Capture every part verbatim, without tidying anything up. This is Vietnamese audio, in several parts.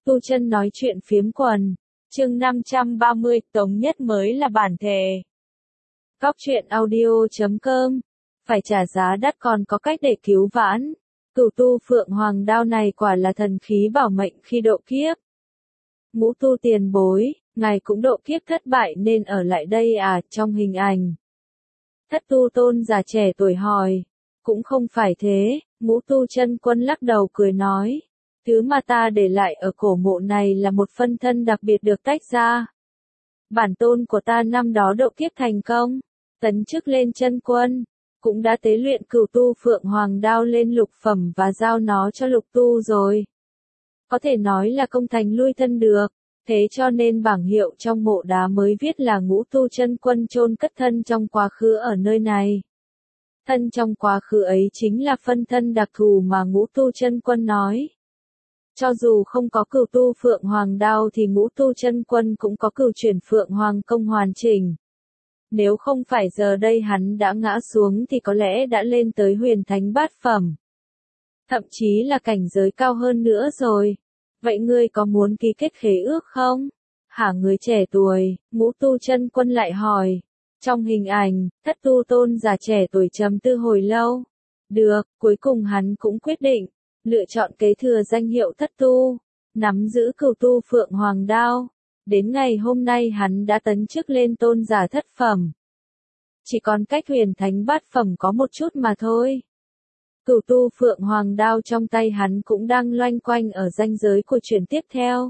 Tu Chân nói chuyện phiếm quần. Chương năm trăm ba mươi, Tống Nhất mới là bản thể. Cóc truyện audio chấm com. Phải trả giá đắt còn có cách để cứu vãn. Cửu tu phượng hoàng đao này quả là thần khí bảo mệnh khi độ kiếp. Ngũ tu tiền bối, ngài cũng độ kiếp thất bại nên ở lại đây à? Trong hình ảnh, Thất tu tôn già trẻ tuổi hỏi. Cũng không phải thế, Ngũ tu chân quân lắc đầu cười nói. Thứ mà ta để lại ở cổ mộ này là một phân thân đặc biệt được tách ra. Bản tôn của ta năm đó độ kiếp thành công, tấn chức lên chân quân, cũng đã tế luyện cửu tu phượng hoàng đao lên lục phẩm và giao nó cho lục tu rồi. Có thể nói là công thành lui thân được, thế cho nên bảng hiệu trong mộ đá mới viết là Ngũ tu chân quân chôn cất thân trong quá khứ ở nơi này. Thân trong quá khứ ấy chính là phân thân đặc thù mà Ngũ tu chân quân nói. Cho dù không có cửu tu phượng hoàng đao thì Ngũ tu chân quân cũng có cửu chuyển phượng hoàng công hoàn chỉnh. Nếu không phải giờ đây hắn đã ngã xuống thì có lẽ đã lên tới huyền thánh bát phẩm. Thậm chí là cảnh giới cao hơn nữa rồi. Vậy ngươi có muốn ký kết khế ước không? Hả người trẻ tuổi, Ngũ tu chân quân lại hỏi. Trong hình ảnh, Thất tu tôn già trẻ tuổi trầm tư hồi lâu. Được, cuối cùng hắn cũng quyết định. Lựa chọn kế thừa danh hiệu thất tu, nắm giữ cửu tu phượng hoàng đao. Đến ngày hôm nay hắn đã tấn chức lên tôn giả thất phẩm. Chỉ còn cách huyền thánh bát phẩm có một chút mà thôi. Cửu tu phượng hoàng đao trong tay hắn cũng đang loanh quanh ở ranh giới của chuyển tiếp theo.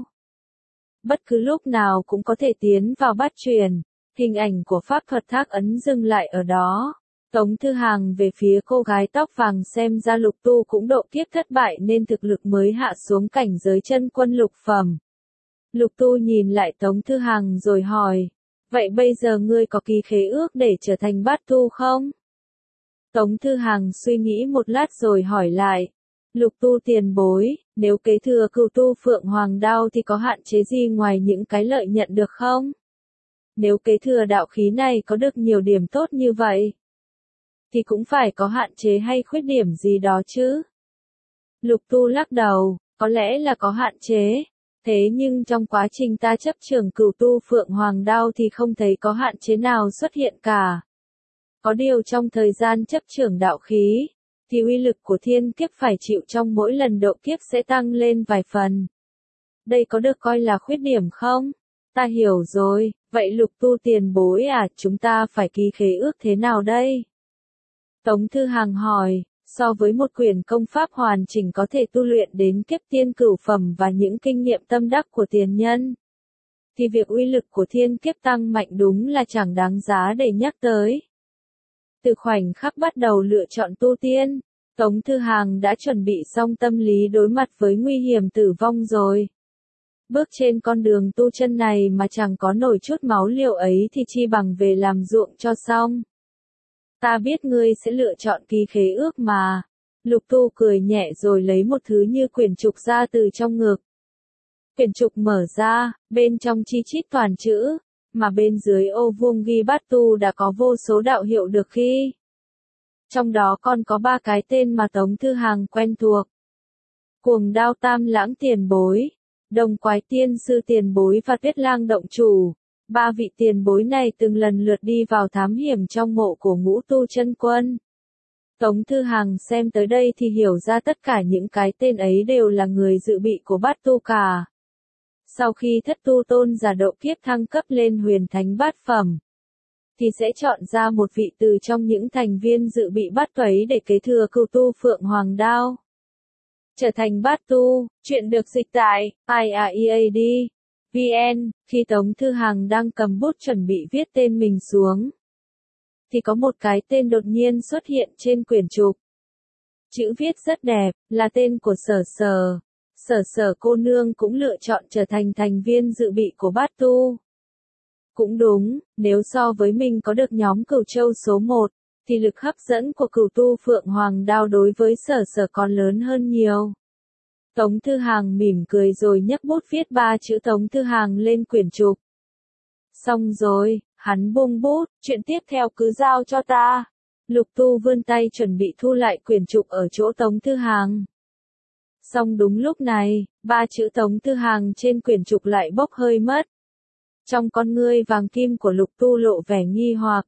Bất cứ lúc nào cũng có thể tiến vào bát chuyển, hình ảnh của pháp thuật thác ấn dừng lại ở đó. Tống Thư Hàng về phía cô gái tóc vàng xem ra lục tu cũng độ kiếp thất bại nên thực lực mới hạ xuống cảnh giới chân quân lục phẩm. Lục tu nhìn lại Tống Thư Hàng rồi hỏi, vậy bây giờ ngươi có ký khế ước để trở thành bát tu không? Tống Thư Hàng suy nghĩ một lát rồi hỏi lại, lục tu tiền bối, nếu kế thừa cửu tu phượng hoàng đao thì có hạn chế gì ngoài những cái lợi nhận được không? Nếu kế thừa đạo khí này có được nhiều điểm tốt như vậy, thì cũng phải có hạn chế hay khuyết điểm gì đó chứ. Lục tu lắc đầu, có lẽ là có hạn chế, thế nhưng trong quá trình ta chấp trưởng cửu tu phượng hoàng đao thì không thấy có hạn chế nào xuất hiện cả. Có điều trong thời gian chấp trưởng đạo khí, thì uy lực của thiên kiếp phải chịu trong mỗi lần độ kiếp sẽ tăng lên vài phần. Đây có được coi là khuyết điểm không? Ta hiểu rồi, vậy lục tu tiền bối à, chúng ta phải ký khế ước thế nào đây? Tống Thư Hàng hỏi, so với một quyển công pháp hoàn chỉnh có thể tu luyện đến kiếp tiên cửu phẩm và những kinh nghiệm tâm đắc của tiền nhân, thì việc uy lực của thiên kiếp tăng mạnh đúng là chẳng đáng giá để nhắc tới. Từ khoảnh khắc bắt đầu lựa chọn tu tiên, Tống Thư Hàng đã chuẩn bị xong tâm lý đối mặt với nguy hiểm tử vong rồi. Bước trên con đường tu chân này mà chẳng có nổi chút máu liều ấy thì chi bằng về làm ruộng cho xong. Ta biết ngươi sẽ lựa chọn ký khế ước mà. Lục tu cười nhẹ rồi lấy một thứ như quyển trục ra từ trong ngực. Quyển trục mở ra, bên trong chi chít toàn chữ, mà bên dưới ô vuông ghi bát tu đã có vô số đạo hiệu được ghi. Trong đó còn có ba cái tên mà Tống Thư Hàng quen thuộc. Cuồng đao tam lãng tiền bối, đồng quái tiên sư tiền bối và tuyết lang động chủ. Ba vị tiền bối này từng lần lượt đi vào thám hiểm trong mộ của Ngũ tu chân quân. Tống Thư Hàng xem tới đây thì hiểu ra tất cả những cái tên ấy đều là người dự bị của bát tu cả. Sau khi thất tu tôn giả độ kiếp thăng cấp lên huyền thánh bát phẩm, thì sẽ chọn ra một vị từ trong những thành viên dự bị bát tuấy để kế thừa cửu tu phượng hoàng đao. Trở thành bát tu, chuyện được dịch tại i a e a d chấm vn. Khi Tống Thư Hàng đang cầm bút chuẩn bị viết tên mình xuống, thì có một cái tên đột nhiên xuất hiện trên quyển trục. Chữ viết rất đẹp, là tên của Sở Sở. Sở Sở cô nương cũng lựa chọn trở thành thành viên dự bị của bát tu. Cũng đúng, nếu so với mình có được nhóm Cửu Châu số một, thì lực hấp dẫn của cửu tu phượng hoàng đao đối với Sở Sở còn lớn hơn nhiều. Tống Thư Hàng mỉm cười rồi nhấc bút viết ba chữ Tống Thư Hàng lên quyển trục. Xong rồi, hắn buông bút, chuyện tiếp theo cứ giao cho ta. Lục tu vươn tay chuẩn bị thu lại quyển trục ở chỗ Tống Thư Hàng. Xong đúng lúc này, ba chữ Tống Thư Hàng trên quyển trục lại bốc hơi mất. Trong con ngươi vàng kim của Lục Tu lộ vẻ nghi hoặc.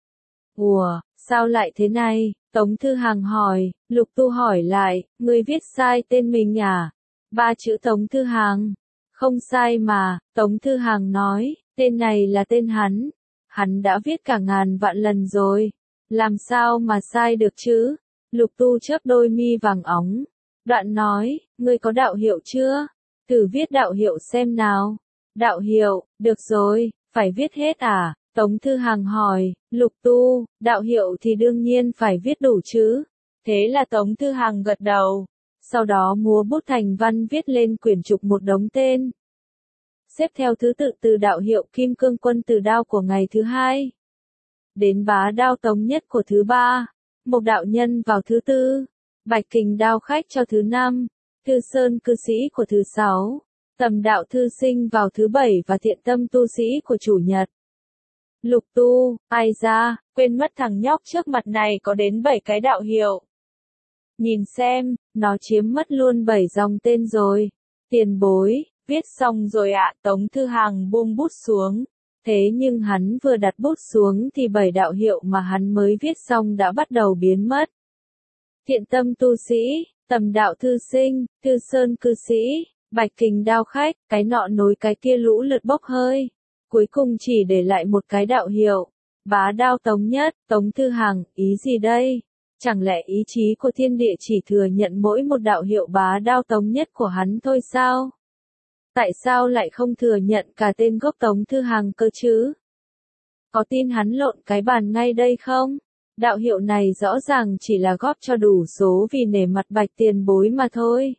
Ủa, sao lại thế này? Tống Thư Hàng hỏi, Lục Tu hỏi lại, ngươi viết sai tên mình à? Ba chữ Tống Thư Hàng. Không sai mà, Tống Thư Hàng nói, tên này là tên hắn. Hắn đã viết cả ngàn vạn lần rồi. Làm sao mà sai được chứ? Lục Tu chớp đôi mi vàng óng. Đoạn nói, ngươi có đạo hiệu chưa? Thử viết đạo hiệu xem nào. Đạo hiệu, được rồi, phải viết hết à? Tống Thư Hàng hỏi, Lục Tu, đạo hiệu thì đương nhiên phải viết đủ chứ. Thế là Tống Thư Hàng gật đầu. Sau đó múa bút thành văn viết lên quyển trục một đống tên. Xếp theo thứ tự từ đạo hiệu Kim Cương Quân Tử Đao của ngày thứ hai. Đến Bá Đao Tống Nhất của thứ ba. Mộc Đạo Nhân vào thứ tư. Bạch Kình Đao Khách cho thứ năm. Thư Sơn Cư Sĩ của thứ sáu. Tầm Đạo Thư Sinh vào thứ bảy và Thiện Tâm Tu Sĩ của chủ nhật. Lục Tu, ai ra, quên mất thằng nhóc trước mặt này có đến bảy cái đạo hiệu. Nhìn xem, nó chiếm mất luôn bảy dòng tên rồi. Tiền bối, viết xong rồi ạ. Tống Thư Hàng buông bút xuống. Thế nhưng hắn vừa đặt bút xuống thì bảy đạo hiệu mà hắn mới viết xong đã bắt đầu biến mất. Thiện Tâm Tu Sĩ, Tầm Đạo Thư Sinh, Thư Sơn Cư Sĩ, Bạch Kình Đao Khách, cái nọ nối cái kia lũ lượt bốc hơi. Cuối cùng chỉ để lại một cái đạo hiệu. Bá Đao Tống Nhất. Tống Thư Hàng, ý gì đây? Chẳng lẽ ý chí của thiên địa chỉ thừa nhận mỗi một đạo hiệu Bá Đao Tống Nhất của hắn thôi sao? Tại sao lại không thừa nhận cả tên gốc Tống Thư Hàng cơ chứ? Có tin hắn lộn cái bàn ngay đây không? Đạo hiệu này rõ ràng chỉ là góp cho đủ số vì nể mặt Bạch tiền bối mà thôi.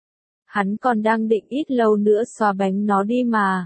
Hắn còn đang định ít lâu nữa xóa bánh nó đi mà.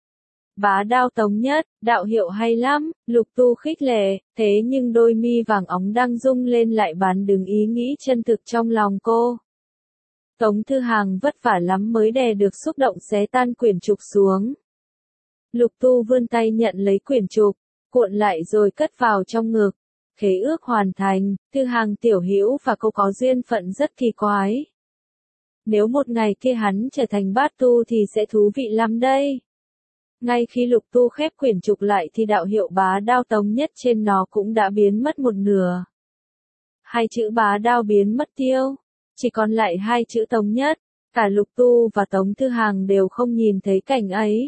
Bá Đao Tống Nhất, đạo hiệu hay lắm, Lục Tu khích lệ, thế nhưng đôi mi vàng óng đang rung lên lại bán đứng ý nghĩ chân thực trong lòng cô. Tống Thư Hàng vất vả lắm mới đè được xúc động xé tan quyển trục xuống. Lục Tu vươn tay nhận lấy quyển trục, cuộn lại rồi cất vào trong ngực. Khế ước hoàn thành, Thư Hàng tiểu hữu và cô có duyên phận rất kỳ quái. Nếu một ngày kia hắn trở thành bát tu thì sẽ thú vị lắm đây. Ngay khi Lục Tu khép quyển trục lại thì đạo hiệu Bá Đao Tống Nhất trên nó cũng đã biến mất một nửa. Hai chữ Bá Đao biến mất tiêu, chỉ còn lại hai chữ Tống Nhất. Cả Lục Tu và Tống Thư Hàng đều không nhìn thấy cảnh ấy.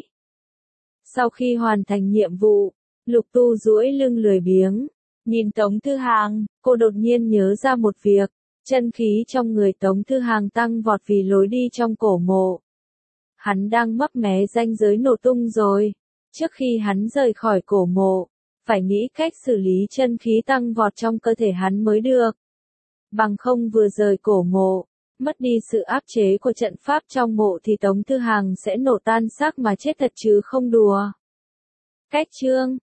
Sau khi hoàn thành nhiệm vụ, Lục Tu duỗi lưng lười biếng, nhìn Tống Thư Hàng, cô đột nhiên nhớ ra một việc, chân khí trong người Tống Thư Hàng tăng vọt vì lối đi trong cổ mộ. Hắn đang mấp mé ranh giới nổ tung rồi. Trước khi hắn rời khỏi cổ mộ, phải nghĩ cách xử lý chân khí tăng vọt trong cơ thể hắn mới được. Bằng không vừa rời cổ mộ, mất đi sự áp chế của trận pháp trong mộ thì Tống Thư Hàng sẽ nổ tan xác mà chết thật chứ không đùa. Cách chương